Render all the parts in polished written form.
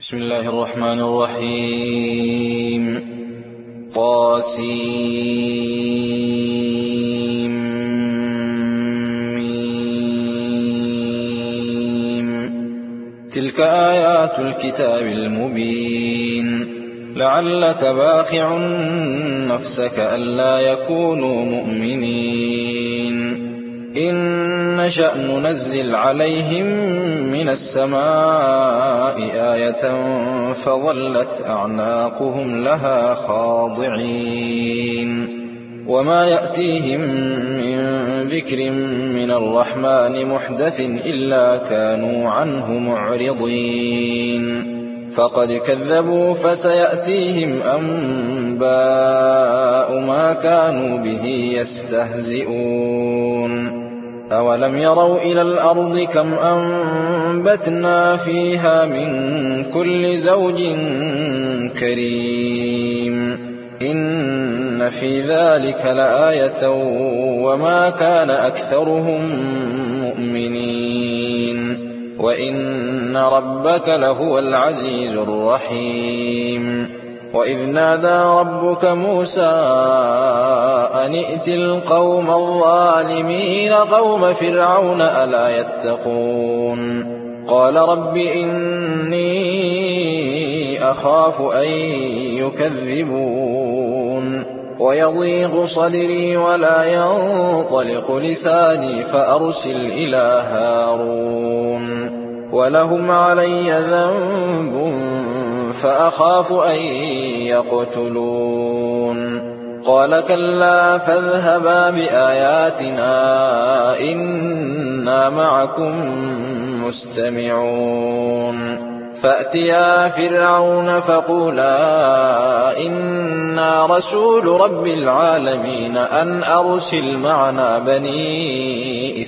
بسم الله الرحمن الرحيم. طاسيم. تلك آيات الكتاب المبين. لعلك باخع نفسك ألا يكونوا مؤمنين إن نشأ ننزل عليهم من السماء آية فظلت أعناقهم لها خاضعين وما يأتيهم من ذكر من الرحمن محدث إلا كانوا عنه معرضين فقد كذبوا فسيأتيهم أنباء ما كانوا به يستهزئون أولم يروا إلى الأرض كم أنبتنا فيها من كل زوج كريم إن في ذلك لآية وما كان أكثرهم مؤمنين وإن ربك لهو العزيز الرحيم. وإذ نادى ربك موسى أن ائت القوم الظالمين قوم فرعون ألا يتقون قال رب إني أخاف أن يكذبون ويضيق صدري ولا ينطلق لساني فأرسل إلى هارون ولهم علي ذنب فأخاف أن يقتلون قال كلا فاذهبا بآياتنا إنا معكم مستمعون فأتيا فرعون فقولا إنا رسول رب العالمين أن أرسل معنا بني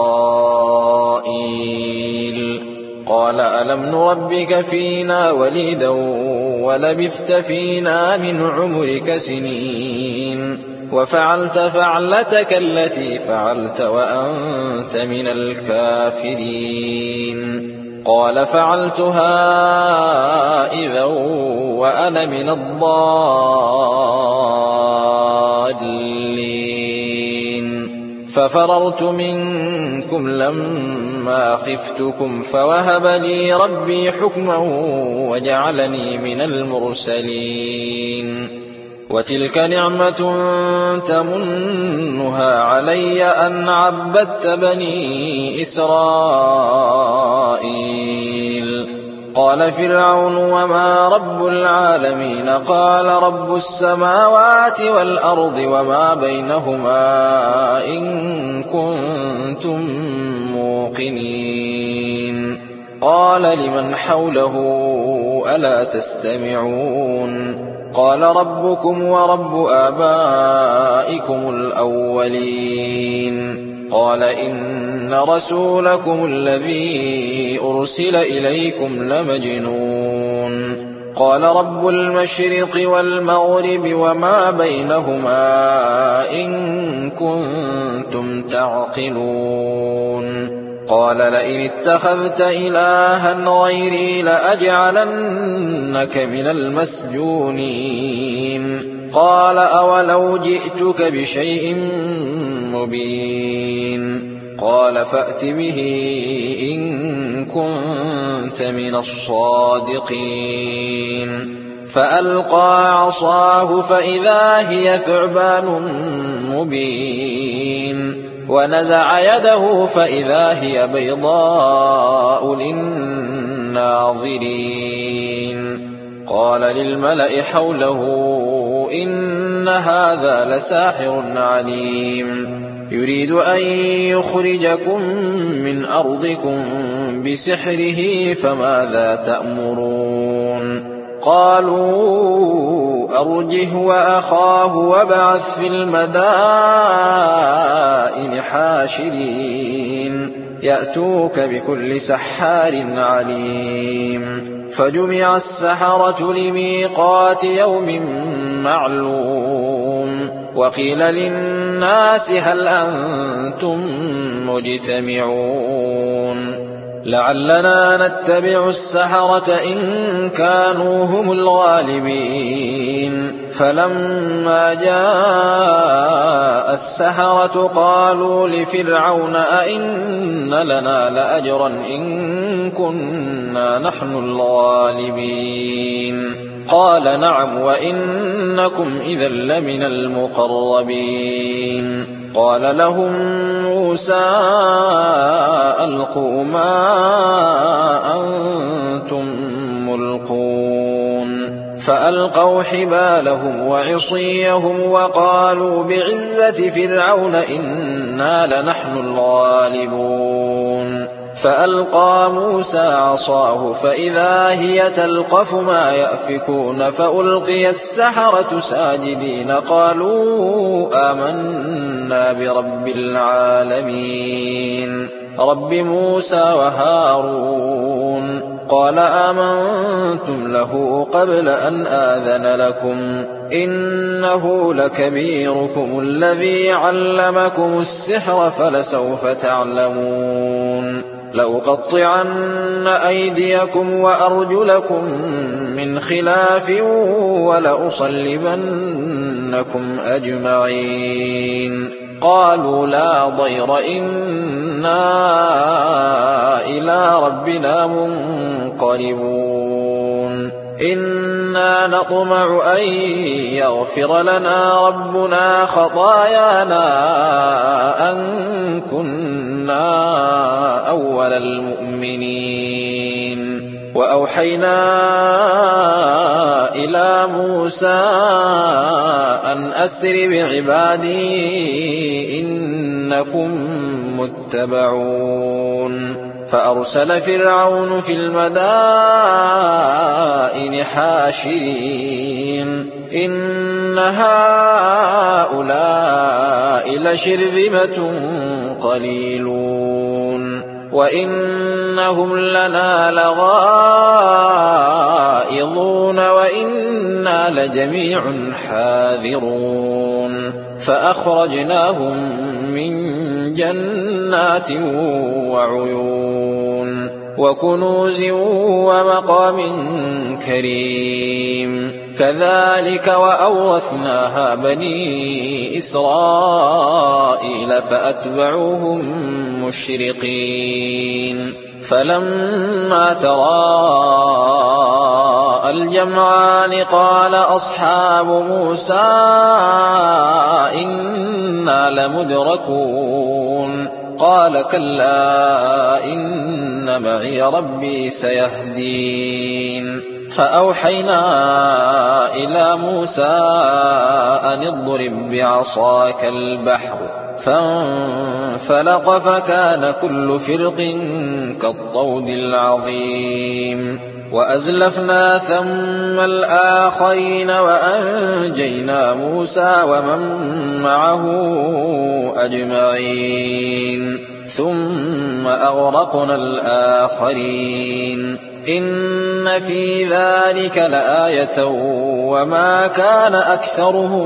إسرائيل قال ألم نربك فينا وليدا ولبثت فينا من عمرك سنين وفعلت فعلتك التي فعلت وأنت من الكافرين قال فعلتها إذا وأنا من الضالين ففررت منكم لما خفتكم فوهب لي ربي حكما وجعلني من المرسلين وتلك نعمة تمنها علي أن عبدت بني إسرائيل قال فرعون وما رب العالمين قال رب السماوات والأرض وما بينهما إن كنتم موقنين قال لمن حوله ألا تستمعون قال ربكم ورب آبائكم الأولين قال إن رسولكم الذي أرسل إليكم لمجنون قال رب المشرق والمغرب وما بينهما إن كنتم تعقلون قال لئن اتخذت إلها غيري لأجعلنك من المسجونين قال أولو جئتك بشيء مبين قال فأت به إن كنت من الصادقين فألقى عصاه فإذا هي ثعبان مبين ونزع يده فإذا هي بيضاء للناظرين قال للملأ حوله إن هذا لساحر عليم يريد أن يخرجكم من أرضكم بسحره فماذا تأمرون قالوا أرجه وأخاه وابعث في المدائن حاشرين يأتوك بكل سحار عليم فجمع السحرة لميقات يوم معلوم وقيل للناس هل أنتم مجتمعون لعلنا نتبع السحرة إن كانوا هم الغالبين فلما جاء السحرة قالوا لفرعون أئن لنا لأجرا إن كنا نحن الغالبين قال نعم وإنكم إذا لمن المقربين قال لهم موسى ألقوا ما أنتم ملقون فألقوا حبالهم وعصيهم وقالوا بعزة فرعون إنا لنحن الغالبون فألقى موسى عصاه فإذا هي تلقف ما يأفكون فألقي السحرة ساجدين قالوا آمنا برب العالمين رب موسى وهارون قال آمنتم له قبل أن آذن لكم إنه لكبيركم الذي علمكم السحر فلسوف تعلمون لأقطعن أيديكم وأرجلكم من خلاف ولأصلبنكم أجمعين قالوا لا ضير إنا إلى ربنا منقلبون إنا نطمع أن يغفر لنا ربنا خطايانا أن كنا أول المؤمنين وأوحينا إلى موسى أن أسر بعبادي إنكم متبعون فأرسل فرعون في المدائن حاشرين إن هؤلاء لشرذمة قليلون وإنهم لنا لغائظون وإنا لجميع حاذرون فأخرجناهم من جنات وعيون وكنوز ومقام كريم كذلك وأورثناها بني إسرائيل فأتبعوهم مشرقين فلما تراءى الجمعان قال أصحاب موسى إنا لمدركون قال كلا إن معي ربي سيهدين فأوحينا إلى موسى أن اضرب بعصاك البحر فانفلق فكان كل فرق كالطود العظيم وأزلفنا ثم الآخرين وأنجينا موسى ومن معه أجمعين ثم أغرقنا الآخرين إن في ذلك لآية وما كان أكثرهم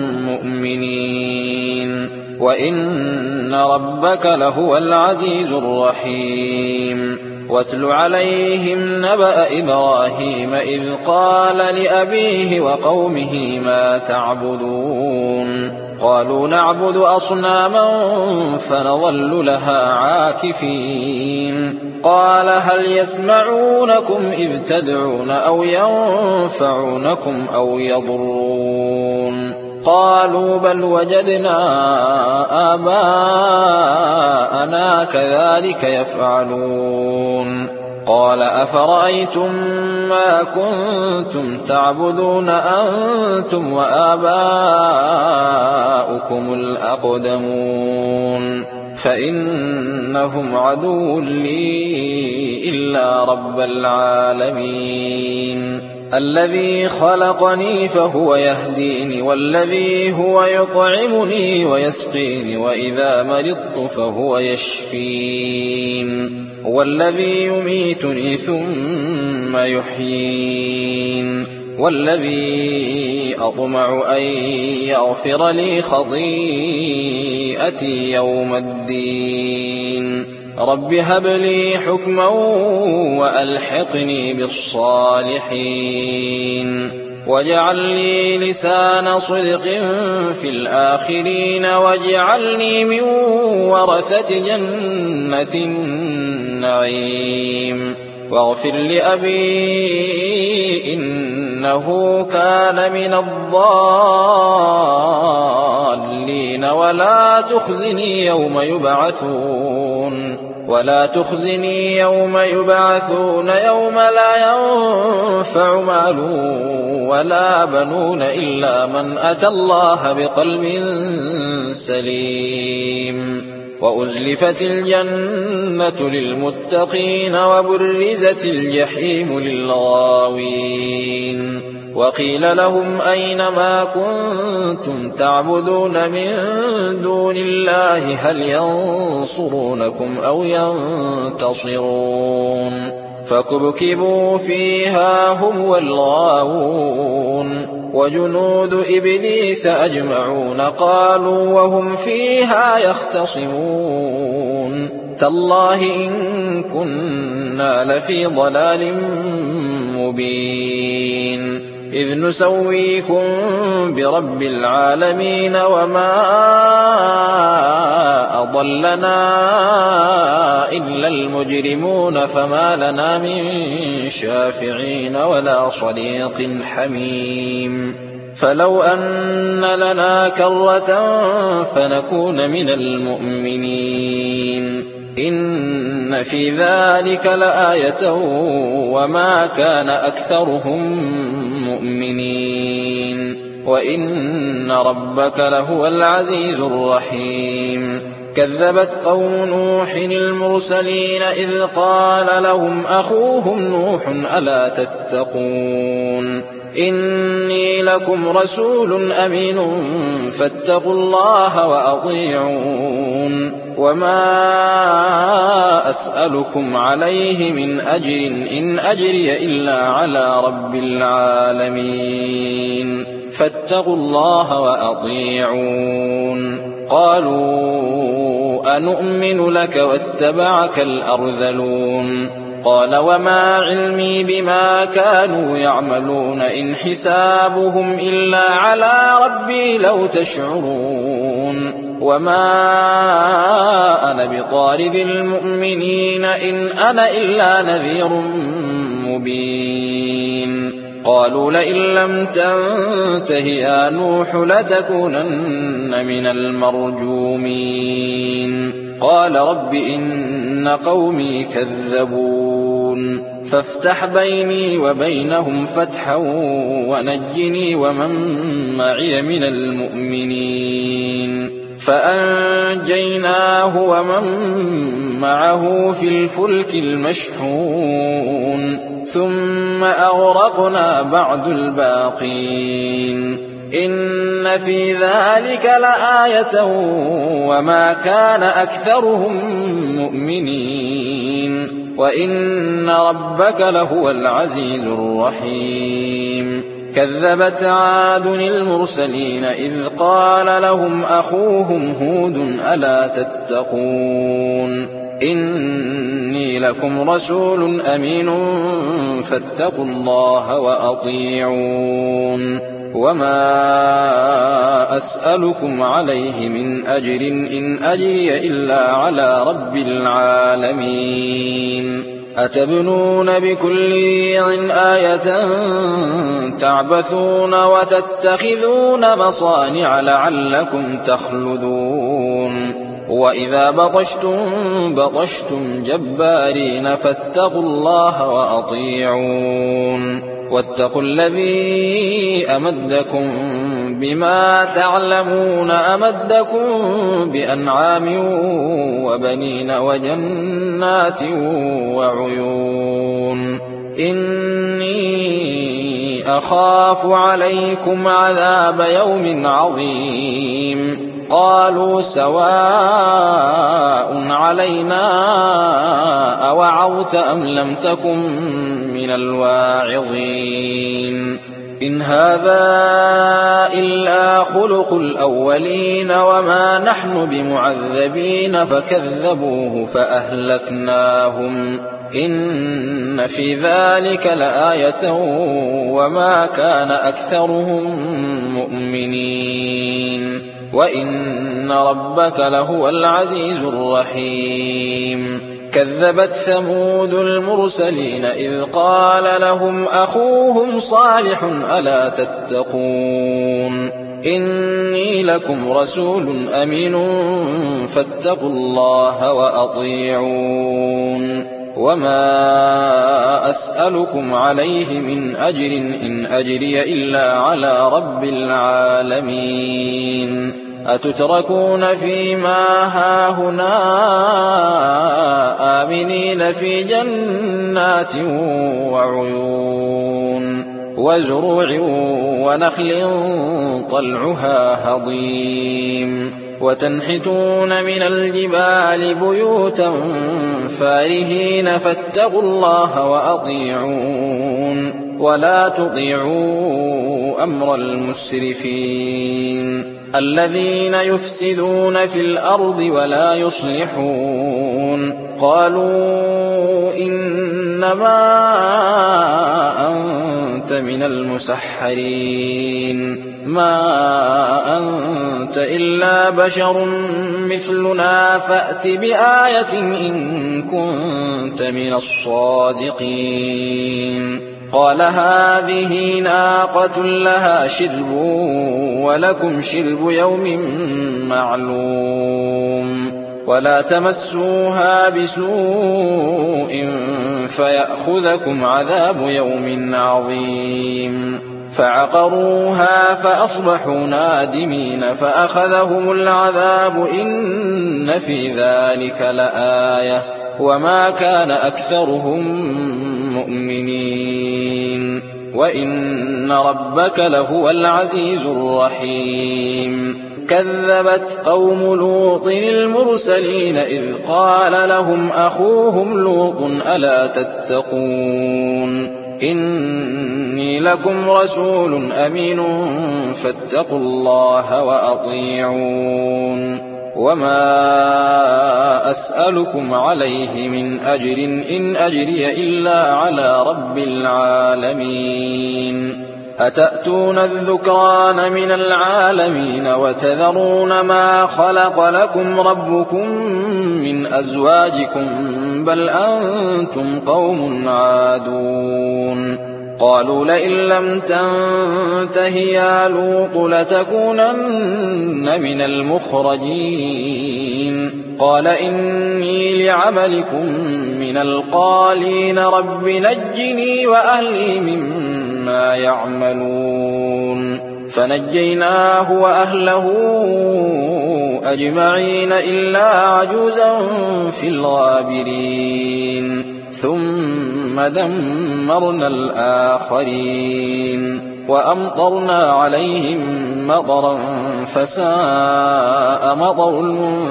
مؤمنين وإن ربك لهو العزيز الرحيم واتل عليهم نبأ إبراهيم إذ قال لأبيه وقومه ما تعبدون قالوا نعبد أصناما فنظل لها عاكفين قال هل يسمعونكم إذ تدعون أو ينفعونكم أو يضرون قالوا بل وجدنا آباءنا كذلك يفعلون قال أفرأيتم ما كنتم تعبدون أنتم وآباؤكم الأقدمون فإنهم عدو لي إلا رب العالمين الذي خلقني فهو يهديني والذي هو يطعمني ويسقيني وإذا مرضت فهو يشفين والذي يميتني ثم يحيين والذي أطمع أن يغفر لي خطيئتي يوم الدين رب هب لي حكما وألحقني بالصالحين واجعل لي لسان صدق في الآخرين واجعلني من ورثة جنة النعيم واغفر لأبي إنه كان من الضالين ولا تخزني يوم يبعثون يوم لا ينفع مال ولا بنون إلا من أتى الله بقلب سليم وأزلفت الجنة للمتقين وبرزت الجحيم للغاوين وقيل لهم أين ما كنتم تعبدون من دون الله هل ينصرونكم أو ينتصرون فكبكبوا فيها هم والغاوون وجنود إبليس أجمعون قالوا وهم فيها يختصمون تالله إن كنا لفي ضلال مبين إذ نسويكم برب العالمين وما أضلنا إلا المجرمون فما لنا من شافعين ولا صديق حميم فلو أن لنا كرة فنكون من المؤمنين إن في ذلك لآية وما كان أكثرهم مؤمنين وإن ربك لهو العزيز الرحيم كذبت قوم نوح المرسلين إذ قال لهم أخوهم نوح ألا تتقون إني لكم رسول أمين فاتقوا الله وأطيعون وما أسألكم عليه من أجر إن أجري إلا على رب العالمين فاتقوا الله وأطيعون قالوا أنؤمن لك واتبعك الأرذلون قال وما علمي بما كانوا يعملون إن حسابهم إلا على ربي لو تشعرون وما أنا بطارد المؤمنين إن أنا إلا نذير مبين قالوا لئن لم تنته يا نوح لتكونن من المرجومين قال رب إن قومي كذبون فافتح بيني وبينهم فتحا ونجني ومن معي من المؤمنين فأنجيناه ومن معه في الفلك المشحون ثم أغرقنا بعد الباقين إن في ذلك لآية وما كان أكثرهم مؤمنين وإن ربك لهو العزيز الرحيم كذبت عاد المرسلين إذ قال لهم أخوهم هود ألا تتقون إني لكم رسول أمين فاتقوا الله وأطيعون وما أسألكم عليه من أجر إن أجري إلا على رب العالمين أتبنون بكل ريع آية تعبثون وتتخذون مصانع لعلكم تخلدون وإذا بطشتم جبارين فاتقوا الله وأطيعون واتقوا الذي أمدكم بما تعلمون أمدكم بأنعام وبنين وجنات وعيون إني أخاف عليكم عذاب يوم عظيم قالوا سواء علينا أوعظت أم لم تكن من الواعظين إن هذا إلا خلق الأولين وما نحن بمعذبين فكذبوه فأهلكناهم إن في ذلك لآية وما كان أكثرهم مؤمنين وإن ربك لهو العزيز الرحيم كذبت ثمود المرسلين إذ قال لهم أخوهم صالح ألا تتقون إني لكم رسول أمين فاتقوا الله وأطيعون وما أسألكم عليه من أجر إن أجري إلا على رب العالمين أتتركون فيما هاهنا آمنين في جنات وعيون وزروع ونخل طلعها هضيم وتنحتون من الجبال بيوتا فارهين فاتقوا الله وأطيعون ولا تطيعوا أمر المسرفين الذين يفسدون في الأرض ولا يصلحون قالوا إنما أنت من المسحرين ما أنت إلا بشر مثلنا فأت بآية إن كنت من الصادقين قال هذه ناقة لها شرب ولكم شرب يوم معلوم ولا تمسوها بسوء فيأخذكم عذاب يوم عظيم فعقروها فأصبحوا نادمين فأخذهم العذاب إن في ذلك لآية وما كان أكثرهم مؤمنين وإن ربك لهو العزيز الرحيم كذبت قوم لوط المرسلين إذ قال لهم أخوهم لوط ألا تتقون إني لكم رسول أمين فاتقوا الله وأطيعون وما أسألكم عليه من أجر إن أجري إلا على رب العالمين أتأتون الذكران من العالمين وتذرون ما خلق لكم ربكم من أزواجكم بل أنتم قوم عادون قالوا لئن لم تنته يا لوط لتكونن من المخرجين قال إني لعملكم من القالين رب نجني وأهلي مما يعملون فنجيناه وأهله أجمعين إلا عجوزا في الغابرين ثم دمرنا الآخرين وأمطرنا عليهم مطرا فساء مطر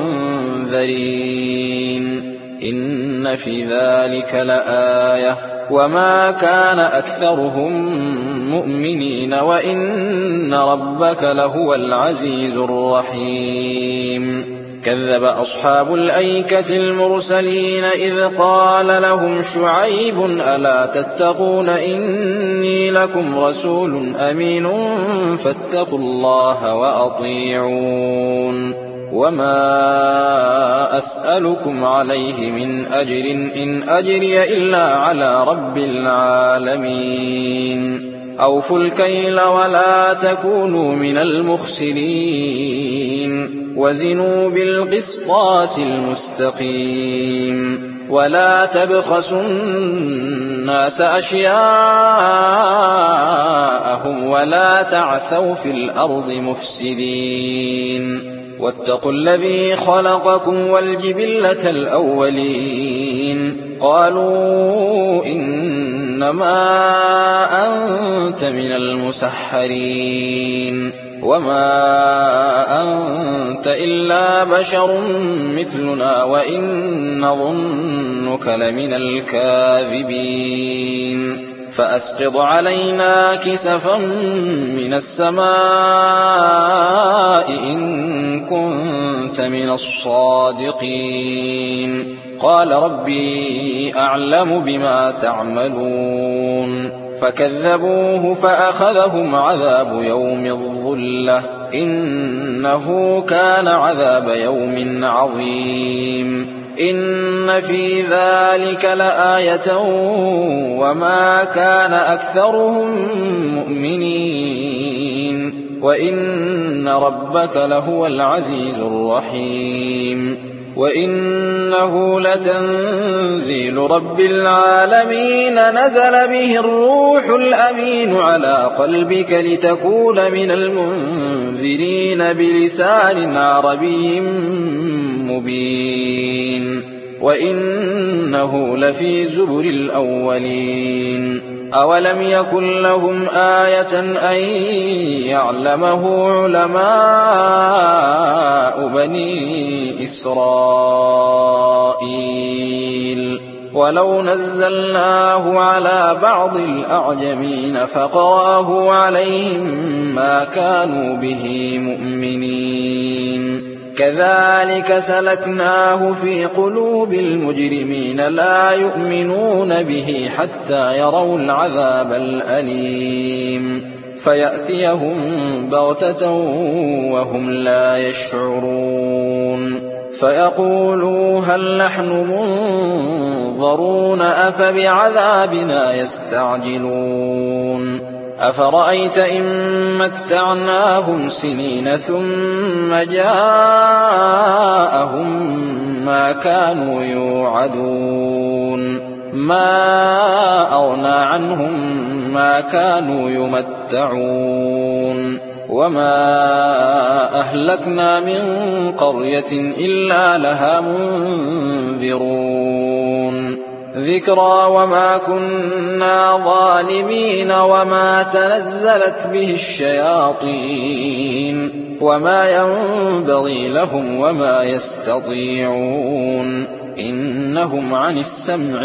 المنذرين إن في ذلك لآية وما كان أكثرهم مؤمنين وإن ربك لهو العزيز الرحيم كذب أصحاب الأيكة المرسلين إذ قال لهم شعيب ألا تتقون إني لكم رسول أمين فاتقوا الله وأطيعون وما أسألكم عليه من أجر إن أجري إلا على رب العالمين أوفوا الكيل ولا تكونوا من المخسرين وزنوا بالقسطاس المستقيم ولا تبخسوا الناس أشياءهم ولا تعثوا في الأرض مفسدين واتقوا الذي خلقكم والجبلة الأولين قالوا إنما أنت من المسحرين وما أنت إلا بشر مثلنا وإن نظنك لمن الكاذبين فأسقط علينا كسفا من السماء إن كنت من الصادقين قال ربي أعلم بما تعملون فكذبوه فأخذهم عذاب يوم الظلة إنه كان عذاب يوم عظيم إن في ذلك لآية وما كان أكثرهم مؤمنين وإن ربك لهو العزيز الرحيم وإنه لتنزيل رب العالمين نزل به الروح الأمين على قلبك لتكون من المنذرين بلسان عربي مبين وإنه لفي زبر الأولين أولم يكن لهم آية أن يعلمه علماء بني إسرائيل ولو نزلناه على بعض الأعجمين فقرأه عليهم ما كانوا به مؤمنين كذلك سلكناه في قلوب المجرمين لا يؤمنون به حتى يروا العذاب الأليم فيأتيهم بغتة وهم لا يشعرون فيقولوا هل نحن منظرون أفبعذابنا يستعجلون أفرأيت إن متعناهم سنين ثم جاءهم ما كانوا يوعدون ما أغنى عنهم ما كانوا يمتعون وما أهلكنا من قرية إلا لها منذرون ذكرى وما كنا ظالمين وما تنزلت به الشياطين وما ينبغي لهم وما يستطيعون إنهم عن السمع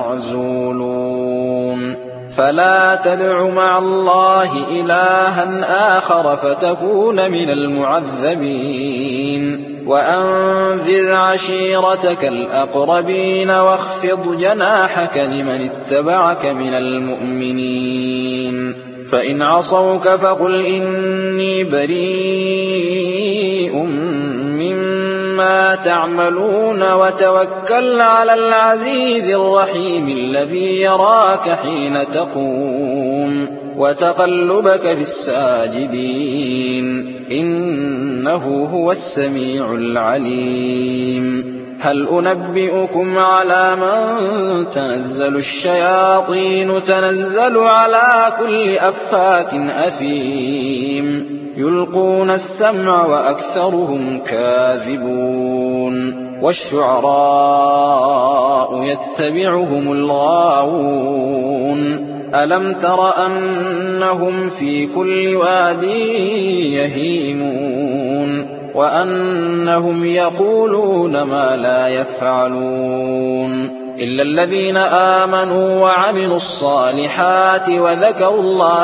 لمعزولون فلا تدع مع الله إلها آخر فتكون من المعذبين وأنذر عشيرتك الأقربين واخفض جناحك لمن اتبعك من المؤمنين فإن عصوك فقل إني بريء مما تعملون وتوكل على العزيز الرحيم الذي يراك حين تقوم وتقلبك في الساجدين إنه هو السميع العليم هل أنبئكم على من تنزل الشياطين تنزل على كل أفاك أثيم يلقون السمع وأكثرهم كاذبون والشعراء يتبعهم الغاوون ألم تر أنهم في كل واد يهيمون وأنهم يقولون ما لا يفعلون إلا الذين آمنوا وعملوا الصالحات وذكروا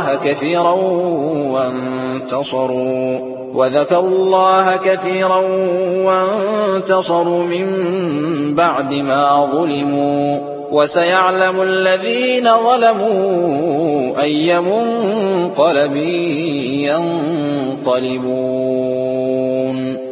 الله كثيرا وانتصروا من بعد ما ظلموا وسيعلم الذين ظلموا أي منقلب ينقلبون